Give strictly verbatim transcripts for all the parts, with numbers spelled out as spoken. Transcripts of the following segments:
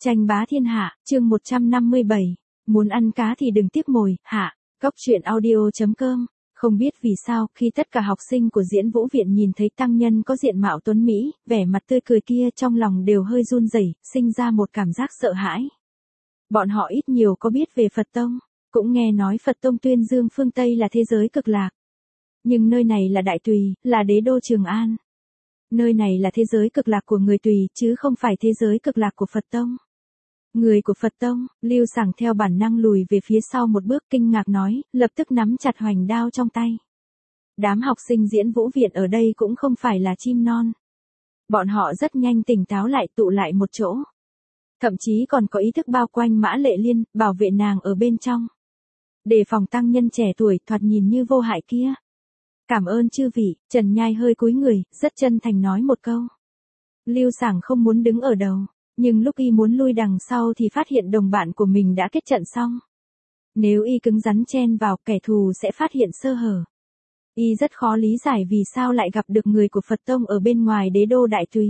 Tranh bá thiên hạ, chương một trăm năm mươi bảy. Muốn ăn cá thì đừng tiếc mồi, hạ. Góc truyện audio chấm com. Không biết vì sao, khi tất cả học sinh của Diễn Vũ Viện nhìn thấy tăng nhân có diện mạo tuấn Mỹ, vẻ mặt tươi cười kia trong lòng đều hơi run rẩy, sinh ra một cảm giác sợ hãi. Bọn họ ít nhiều có biết về Phật Tông, cũng nghe nói Phật Tông tuyên dương phương Tây là thế giới cực lạc. Nhưng nơi này là Đại Tùy, là đế đô Trường An. Nơi này là thế giới cực lạc của người Tùy, chứ không phải thế giới cực lạc của Phật Tông. Người của Phật Tông, Lưu Sảng theo bản năng lùi về phía sau một bước kinh ngạc nói, lập tức nắm chặt hoành đao trong tay. Đám học sinh Diễn Vũ Viện ở đây cũng không phải là chim non. Bọn họ rất nhanh tỉnh táo lại tụ lại một chỗ. Thậm chí còn có ý thức bao quanh Mã Lệ Liên, bảo vệ nàng ở bên trong. Đề phòng tăng nhân trẻ tuổi thoạt nhìn như vô hại kia. Cảm ơn chư vị, Trần Nhai hơi cúi người, rất chân thành nói một câu. Lưu Sảng không muốn đứng ở đầu. Nhưng lúc y muốn lui đằng sau thì phát hiện đồng bạn của mình đã kết trận xong. Nếu y cứng rắn chen vào, kẻ thù sẽ phát hiện sơ hở. Y rất khó lý giải vì sao lại gặp được người của Phật Tông ở bên ngoài đế đô Đại Tùy.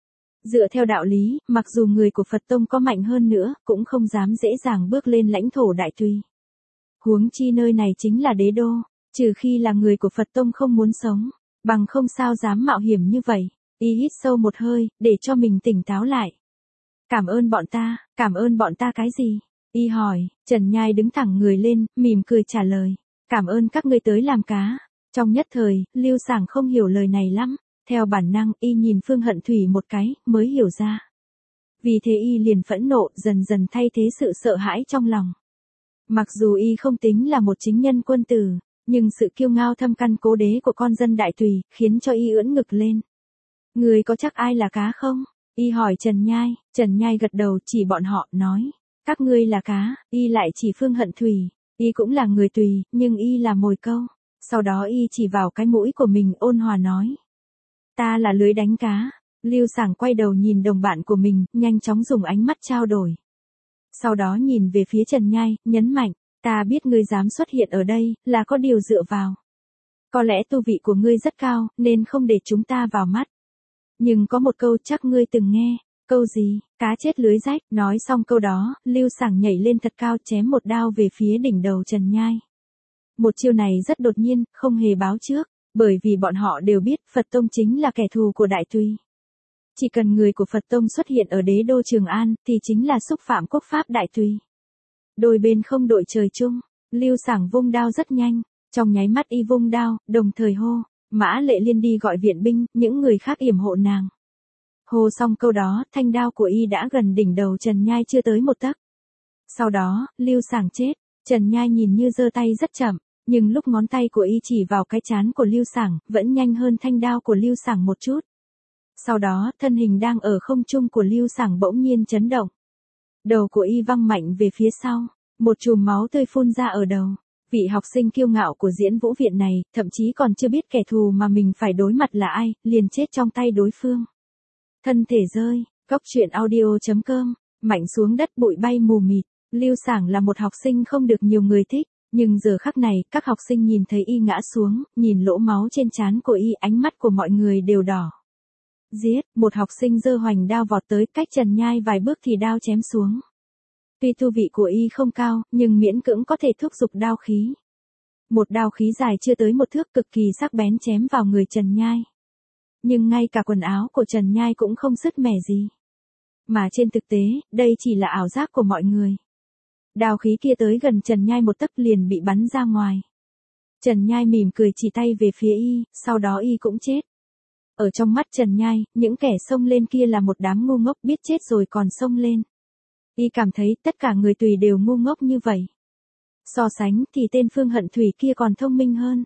Dựa theo đạo lý, mặc dù người của Phật Tông có mạnh hơn nữa, cũng không dám dễ dàng bước lên lãnh thổ Đại Tùy. Huống chi nơi này chính là đế đô, trừ khi là người của Phật Tông không muốn sống, bằng không sao dám mạo hiểm như vậy. Y hít sâu một hơi, để cho mình tỉnh táo lại. Cảm ơn bọn ta, cảm ơn bọn ta cái gì? Y hỏi, Trần Nhai đứng thẳng người lên, mỉm cười trả lời. Cảm ơn các ngươi tới làm cá. Trong nhất thời, Lưu Sảng không hiểu lời này lắm. Theo bản năng, y nhìn Phương Hận Thủy một cái, mới hiểu ra. Vì thế y liền phẫn nộ, dần dần thay thế sự sợ hãi trong lòng. Mặc dù y không tính là một chính nhân quân tử, nhưng sự kiêu ngao thâm căn cố đế của con dân Đại Tùy, khiến cho y ưỡn ngực lên. Người có chắc ai là cá không? Y hỏi Trần Nhai, Trần Nhai gật đầu chỉ bọn họ, nói. Các ngươi là cá, y lại chỉ Phương Hận Thủy, y cũng là người Tùy, nhưng y là mồi câu. Sau đó y chỉ vào cái mũi của mình ôn hòa nói. Ta là lưới đánh cá. Lưu Sảng quay đầu nhìn đồng bạn của mình, nhanh chóng dùng ánh mắt trao đổi. Sau đó nhìn về phía Trần Nhai, nhấn mạnh, ta biết ngươi dám xuất hiện ở đây, là có điều dựa vào. Có lẽ tu vị của ngươi rất cao, nên không để chúng ta vào mắt. Nhưng có một câu chắc ngươi từng nghe, câu gì, cá chết lưới rách, nói xong câu đó, Lưu Sảng nhảy lên thật cao chém một đao về phía đỉnh đầu Trần Nhai. Một chiêu này rất đột nhiên, không hề báo trước, bởi vì bọn họ đều biết Phật Tông chính là kẻ thù của Đại Tùy. Chỉ cần người của Phật Tông xuất hiện ở đế đô Trường An, thì chính là xúc phạm quốc pháp Đại Tùy. Đôi bên không đội trời chung, Lưu Sảng vung đao rất nhanh, trong nháy mắt y vung đao, đồng thời hô. Mã Lệ Liên đi gọi viện binh, những người khác yểm hộ nàng. Hô xong câu đó, thanh đao của y đã gần đỉnh đầu Trần Nhai chưa tới một tấc. Sau đó, Lưu Sảng chết, Trần Nhai nhìn như giơ tay rất chậm, nhưng lúc ngón tay của y chỉ vào cái trán của Lưu Sảng, vẫn nhanh hơn thanh đao của Lưu Sảng một chút. Sau đó, thân hình đang ở không trung của Lưu Sảng bỗng nhiên chấn động. Đầu của y văng mạnh về phía sau, một chùm máu tươi phun ra ở đầu. Vị học sinh kiêu ngạo của Diễn Vũ Viện này, thậm chí còn chưa biết kẻ thù mà mình phải đối mặt là ai, liền chết trong tay đối phương. Thân thể rơi, góc truyện audio chấm com, mạnh xuống đất bụi bay mù mịt. Lưu Sảng là một học sinh không được nhiều người thích, nhưng giờ khắc này, các học sinh nhìn thấy y ngã xuống, nhìn lỗ máu trên trán của y, ánh mắt của mọi người đều đỏ. Giết, một học sinh giơ hoành đao vọt tới, cách Trần Nhai vài bước thì đao chém xuống. Tuy tu vị của y không cao, nhưng miễn cưỡng có thể thúc giục đao khí. Một đao khí dài chưa tới một thước cực kỳ sắc bén chém vào người Trần Nhai. Nhưng ngay cả quần áo của Trần Nhai cũng không sứt mẻ gì. Mà trên thực tế, đây chỉ là ảo giác của mọi người. Đao khí kia tới gần Trần Nhai một tấc liền bị bắn ra ngoài. Trần Nhai mỉm cười chỉ tay về phía y, sau đó y cũng chết. Ở trong mắt Trần Nhai, những kẻ xông lên kia là một đám ngu ngốc biết chết rồi còn xông lên. Y cảm thấy tất cả người Tùy đều ngu ngốc như vậy. So sánh thì tên Phương Hận Thủy kia còn thông minh hơn.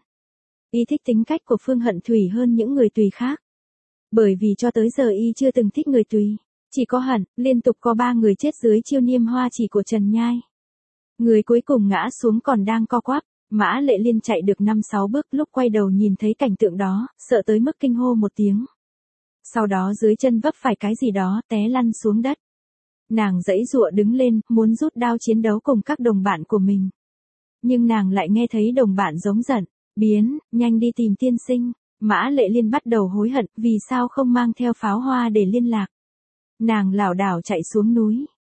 Y thích tính cách của Phương Hận Thủy hơn những người Tùy khác. Bởi vì cho tới giờ y chưa từng thích người Tùy. Chỉ có Hận, liên tục có ba người chết dưới chiêu niêm hoa chỉ của Trần Nhai. Người cuối cùng ngã xuống còn đang co quắp. Mã Lệ Liên chạy được năm sáu bước, lúc quay đầu nhìn thấy cảnh tượng đó, sợ tới mức kinh hô một tiếng. Sau đó dưới chân vấp phải cái gì đó, té lăn xuống đất. Nàng giãy giụa đứng lên, muốn rút đao chiến đấu cùng các đồng bạn của mình. Nhưng nàng lại nghe thấy đồng bạn giống giận, biến, nhanh đi tìm tiên sinh. Mã Lệ Liên bắt đầu hối hận, vì sao không mang theo pháo hoa để liên lạc. Nàng lảo đảo chạy xuống núi,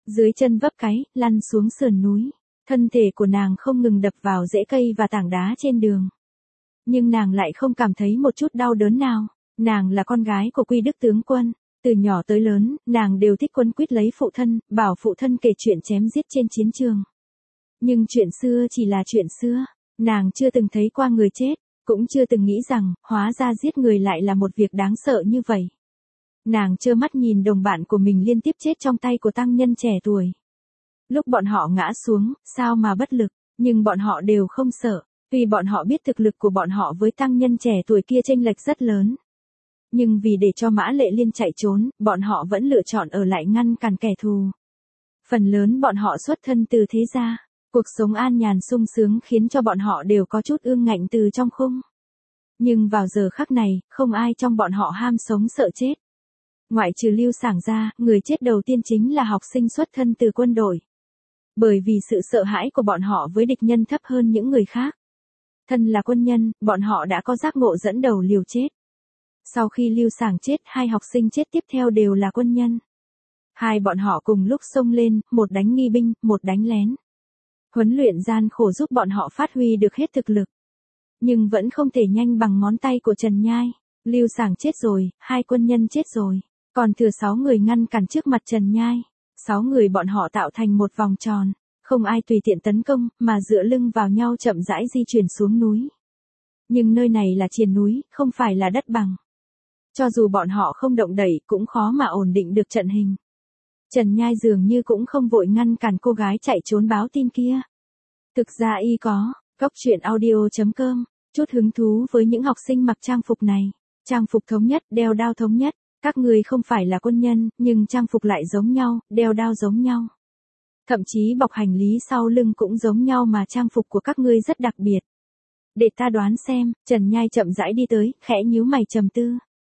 Dưới chân vấp cái, lăn xuống sườn núi. Thân thể của nàng không ngừng đập vào rễ cây và tảng đá trên đường. Nhưng nàng lại không cảm thấy một chút đau đớn nào. Nàng là con gái của Quy Đức tướng quân. Từ nhỏ tới lớn, nàng đều thích quấn quýt lấy phụ thân, bảo phụ thân kể chuyện chém giết trên chiến trường. Nhưng chuyện xưa chỉ là chuyện xưa. Nàng chưa từng thấy qua người chết, cũng chưa từng nghĩ rằng, hóa ra giết người lại là một việc đáng sợ như vậy. Nàng trơ mắt nhìn đồng bạn của mình liên tiếp chết trong tay của tăng nhân trẻ tuổi. Lúc bọn họ ngã xuống, sao mà bất lực, nhưng bọn họ đều không sợ, vì bọn họ biết thực lực của bọn họ với tăng nhân trẻ tuổi kia chênh lệch rất lớn. Nhưng vì để cho Mã Lệ Liên chạy trốn, bọn họ vẫn lựa chọn ở lại ngăn cản kẻ thù. Phần lớn bọn họ xuất thân từ thế gia, cuộc sống an nhàn sung sướng khiến cho bọn họ đều có chút ương ngạnh từ trong khung. Nhưng vào giờ khắc này, không ai trong bọn họ ham sống sợ chết. Ngoại trừ Lưu Sảng ra, người chết đầu tiên chính là học sinh xuất thân từ quân đội. Bởi vì sự sợ hãi của bọn họ với địch nhân thấp hơn những người khác. Thân là quân nhân, bọn họ đã có giác ngộ dẫn đầu liều chết. Sau khi Lưu Sảng chết, hai học sinh chết tiếp theo đều là quân nhân. Hai bọn họ cùng lúc xông lên, một đánh nghi binh, một đánh lén. Huấn luyện gian khổ giúp bọn họ phát huy được hết thực lực. Nhưng vẫn không thể nhanh bằng ngón tay của Trần Nhai. Lưu Sảng chết rồi, hai quân nhân chết rồi. Còn thừa sáu người ngăn cản trước mặt Trần Nhai. Sáu người bọn họ tạo thành một vòng tròn. Không ai tùy tiện tấn công, mà dựa lưng vào nhau chậm rãi di chuyển xuống núi. Nhưng nơi này là triền núi, không phải là đất bằng. Cho dù bọn họ không động đẩy, cũng khó mà ổn định được trận hình. Trần Nhai dường như cũng không vội ngăn cản cô gái chạy trốn báo tin kia. Thực ra y có, góc truyện audio chấm com, chút hứng thú với những học sinh mặc trang phục này. Trang phục thống nhất, đeo đao thống nhất. Các người không phải là quân nhân, nhưng trang phục lại giống nhau, đeo đao giống nhau. Thậm chí bọc hành lý sau lưng cũng giống nhau mà trang phục của các ngươi rất đặc biệt. Để ta đoán xem, Trần Nhai chậm rãi đi tới, khẽ nhíu mày trầm tư.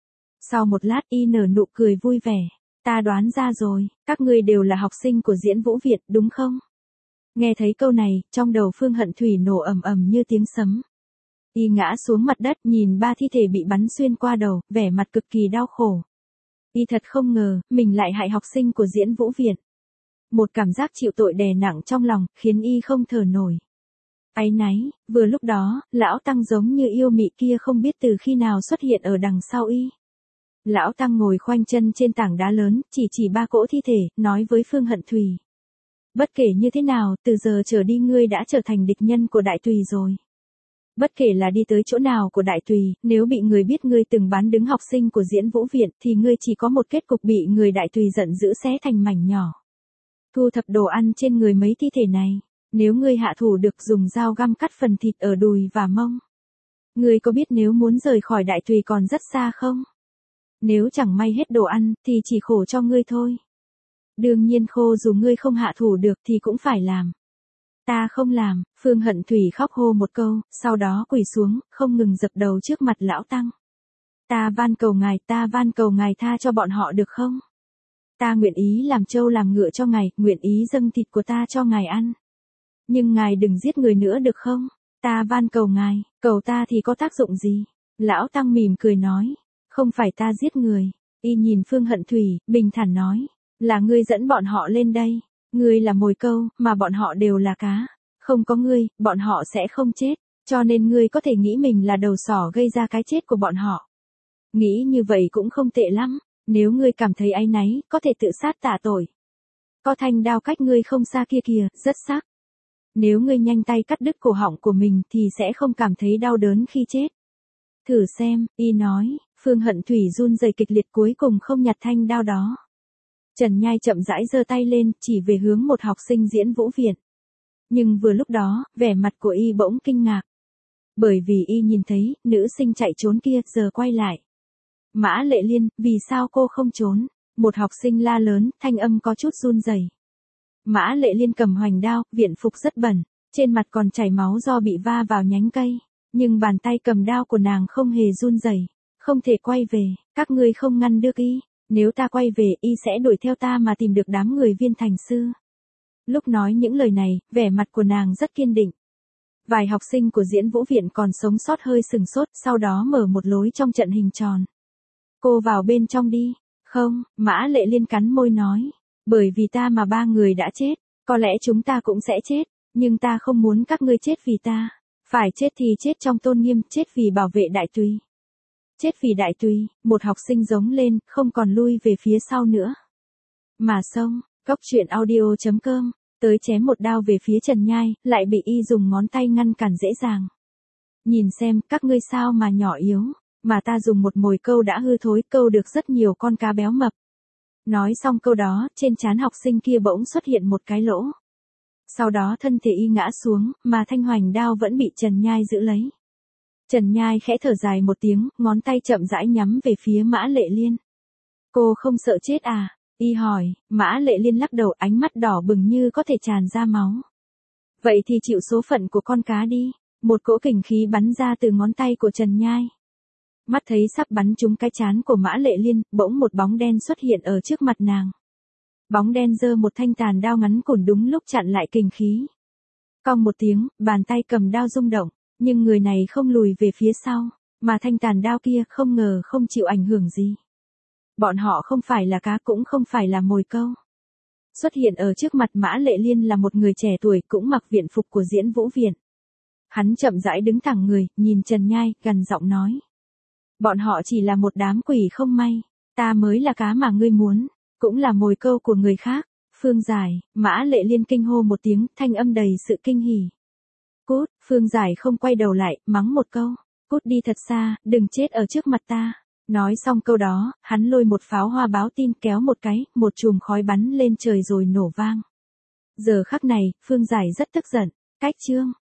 Sau một lát y nở nụ cười vui vẻ. Ta đoán ra rồi, các ngươi đều là học sinh của Diễn Vũ Viện, đúng không? Nghe thấy câu này, trong đầu Phương Hận Thủy nổ ầm ầm như tiếng sấm. Y ngã xuống mặt đất, nhìn ba thi thể bị bắn xuyên qua đầu, vẻ mặt cực kỳ đau khổ. Y thật không ngờ, mình lại hại học sinh của Diễn Vũ Viện. Một cảm giác chịu tội đè nặng trong lòng, khiến y không thở nổi. Áy náy, vừa lúc đó, lão tăng giống như yêu mị kia không biết từ khi nào xuất hiện ở đằng sau y. Lão tăng ngồi khoanh chân trên tảng đá lớn, chỉ chỉ ba cỗ thi thể, nói với Phương Hận Thủy. Bất kể như thế nào, từ giờ trở đi ngươi đã trở thành địch nhân của Đại Tùy rồi. Bất kể là đi tới chỗ nào của Đại Tùy, nếu bị người biết ngươi từng bán đứng học sinh của Diễn Vũ Viện thì ngươi chỉ có một kết cục bị người Đại Tùy giận dữ xé thành mảnh nhỏ. Thu thập đồ ăn trên người mấy thi thể này, nếu ngươi hạ thủ được dùng dao găm cắt phần thịt ở đùi và mông. Ngươi có biết nếu muốn rời khỏi Đại Tùy còn rất xa không? Nếu chẳng may hết đồ ăn, thì chỉ khổ cho ngươi thôi. Đương nhiên khô dù ngươi không hạ thủ được thì cũng phải làm. Ta không làm, Phương Hận Thủy khóc hô một câu, sau đó quỳ xuống, không ngừng dập đầu trước mặt lão tăng. Ta van cầu ngài, ta van cầu ngài tha cho bọn họ được không? Ta nguyện ý làm trâu làm ngựa cho ngài, nguyện ý dâng thịt của ta cho ngài ăn. Nhưng ngài đừng giết người nữa được không? Ta van cầu ngài, cầu ta thì có tác dụng gì? Lão tăng mỉm cười nói, không phải ta giết người. Y nhìn Phương Hận Thủy, bình thản nói, là ngươi dẫn bọn họ lên đây. Ngươi là mồi câu, mà bọn họ đều là cá. Không có ngươi, bọn họ sẽ không chết. Cho nên ngươi có thể nghĩ mình là đầu sỏ gây ra cái chết của bọn họ. Nghĩ như vậy cũng không tệ lắm. Nếu ngươi cảm thấy áy náy, có thể tự sát tạ tội. Có thanh đao cách ngươi không xa kia kìa, rất sắc. Nếu ngươi nhanh tay cắt đứt cổ họng của mình thì sẽ không cảm thấy đau đớn khi chết. Thử xem, y nói, Phương Hận Thủy run rẩy kịch liệt cuối cùng không nhặt thanh đao đó. Trần Nhai chậm rãi giơ tay lên, chỉ về hướng một học sinh Diễn Vũ Viện. Nhưng vừa lúc đó, vẻ mặt của y bỗng kinh ngạc. Bởi vì y nhìn thấy, nữ sinh chạy trốn kia, giờ quay lại. Mã Lệ Liên, vì sao cô không trốn? Một học sinh la lớn, thanh âm có chút run rẩy. Mã Lệ Liên cầm hoành đao, viện phục rất bẩn, trên mặt còn chảy máu do bị va vào nhánh cây. Nhưng bàn tay cầm đao của nàng không hề run rẩy, không thể quay về, các ngươi không ngăn được y. Nếu ta quay về, y sẽ đuổi theo ta mà tìm được đám người Viên Thành Sư. Lúc nói những lời này, vẻ mặt của nàng rất kiên định. Vài học sinh của Diễn Vũ Viện còn sống sót hơi sừng sốt, sau đó mở một lối trong trận hình tròn. Cô vào bên trong đi. Không, Mã Lệ Liên cắn môi nói. Bởi vì ta mà ba người đã chết, có lẽ chúng ta cũng sẽ chết, nhưng ta không muốn các ngươi chết vì ta. Phải chết thì chết trong tôn nghiêm, chết vì bảo vệ đại tùy. Chết vì đại tùy, một học sinh giống lên, không còn lui về phía sau nữa. Mà xong, cốc truyện audio chấm com, tới chém một đao về phía Trần Nhai, lại bị y dùng ngón tay ngăn cản dễ dàng. Nhìn xem, các ngươi sao mà nhỏ yếu, mà ta dùng một mồi câu đã hư thối, câu được rất nhiều con cá béo mập. Nói xong câu đó, trên trán học sinh kia bỗng xuất hiện một cái lỗ. Sau đó thân thể y ngã xuống, mà thanh hoành đao vẫn bị Trần Nhai giữ lấy. Trần Nhai khẽ thở dài một tiếng, ngón tay chậm rãi nhắm về phía Mã Lệ Liên. Cô không sợ chết à? Y hỏi, Mã Lệ Liên lắc đầu, ánh mắt đỏ bừng như có thể tràn ra máu. Vậy thì chịu số phận của con cá đi. Một cỗ kình khí bắn ra từ ngón tay của Trần Nhai. Mắt thấy sắp bắn trúng cái trán của Mã Lệ Liên, bỗng một bóng đen xuất hiện ở trước mặt nàng. Bóng đen giơ một thanh tàn đao ngắn cùn đúng lúc chặn lại kình khí. Cong một tiếng, bàn tay cầm đao rung động, nhưng người này không lùi về phía sau, mà thanh tàn đao kia không ngờ không chịu ảnh hưởng gì. Bọn họ không phải là cá, cũng không phải là mồi câu. Xuất hiện ở trước mặt Mã Lệ Liên là một người trẻ tuổi cũng mặc viện phục của Diễn Vũ Viện. Hắn chậm rãi đứng thẳng người, nhìn Trần Nhai, gần giọng nói. Bọn họ chỉ là một đám quỷ không may, ta mới là cá mà ngươi muốn, cũng là mồi câu của người khác. Phương Giải, Mã Lệ Liên kinh hô một tiếng, thanh âm đầy sự kinh hỉ. Cút, Phương Giải không quay đầu lại, mắng một câu. Cút đi thật xa, đừng chết ở trước mặt ta. Nói xong câu đó, hắn lôi một pháo hoa báo tin kéo một cái, một chùm khói bắn lên trời rồi nổ vang. Giờ khắc này, Phương Giải rất tức giận. Cách chương.